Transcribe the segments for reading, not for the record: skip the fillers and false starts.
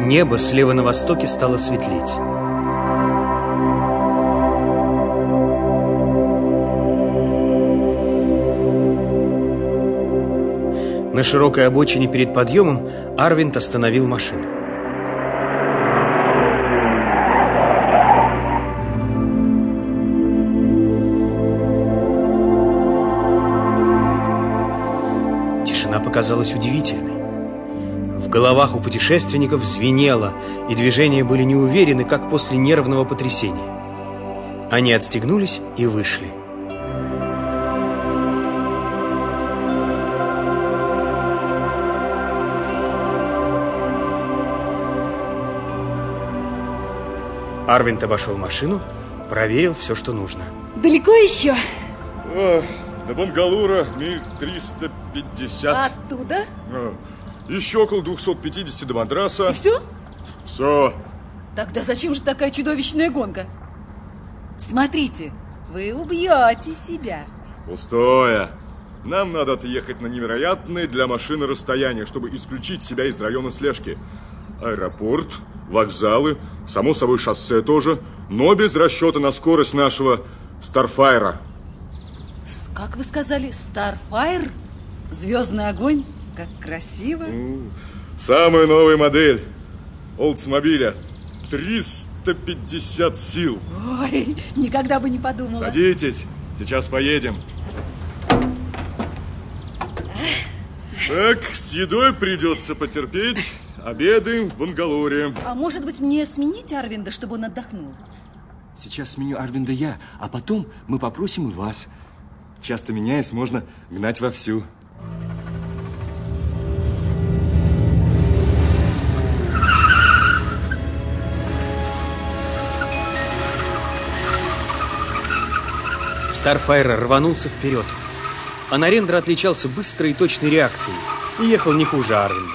Небо слева на востоке стало светлеть. На широкой обочине перед подъемом Арвинд остановил машину. Тишина показалась удивительной. В головах у путешественников звенело, и движения были неуверены, как после нервного потрясения. Они отстегнулись и вышли. Арвинд обошел машину, проверил все, что нужно. Далеко еще? До Бангалора миль 350. Оттуда? Еще около 250 до Мадраса. И все? Все. Тогда зачем же такая чудовищная гонка? Смотрите, вы убьете себя. Пустое. Нам надо отъехать на невероятное для машины расстояние, чтобы исключить себя из района слежки. Аэропорт, вокзалы, само собой шоссе тоже, но без расчета на скорость нашего Старфайра. Как вы сказали, Старфайр? Звездный огонь? Как красиво. Самая новая модель Олдсмобиля. 350 сил. Ой, никогда бы не подумала. Садитесь, сейчас поедем. Так, с едой придется потерпеть. Обедаем в Бангалоре. А может быть, мне сменить Арвинда, чтобы он отдохнул? Сейчас сменю Арвинда я, а потом мы попросим и вас. Часто меняясь, можно гнать вовсю. Старфайр рванулся вперед. А Нарендра отличался быстрой и точной реакцией и ехал не хуже Арвинда.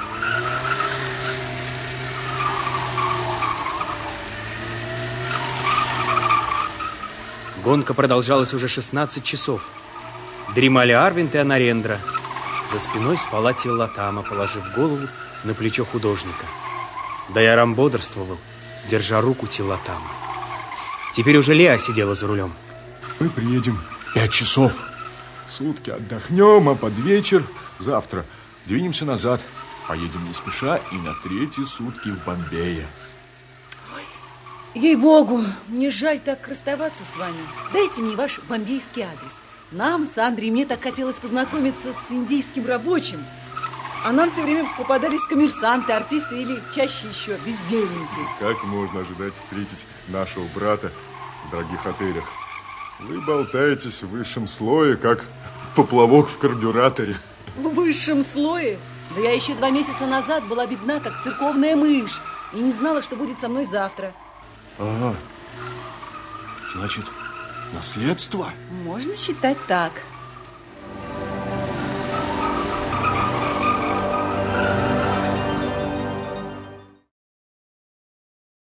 Гонка продолжалась уже 16 часов. Дремали Арвинд и Анарендра. За спиной спала Тиллатама, положив голову на плечо художника. Дайарам бодрствовал, держа руку Тиллатамы. Теперь уже Леа сидела за рулем. Мы приедем в 5 часов. Сутки отдохнем, а под вечер завтра двинемся назад. Поедем не спеша и на 3-е сутки в Бомбее. Ей-богу, мне жаль так расставаться с вами. Дайте мне ваш бомбейский адрес. Нам с Андреем, мне так хотелось познакомиться с индийским рабочим. А нам все время попадались коммерсанты, артисты или чаще еще бездельники. Как можно ожидать встретить нашего брата в дорогих отелях? Вы болтаетесь в высшем слое, как поплавок в карбюраторе. В высшем слое? Да я еще 2 месяца назад была бедна, как церковная мышь, и не знала, что будет со мной завтра. Ага. Значит, наследство? Можно считать так.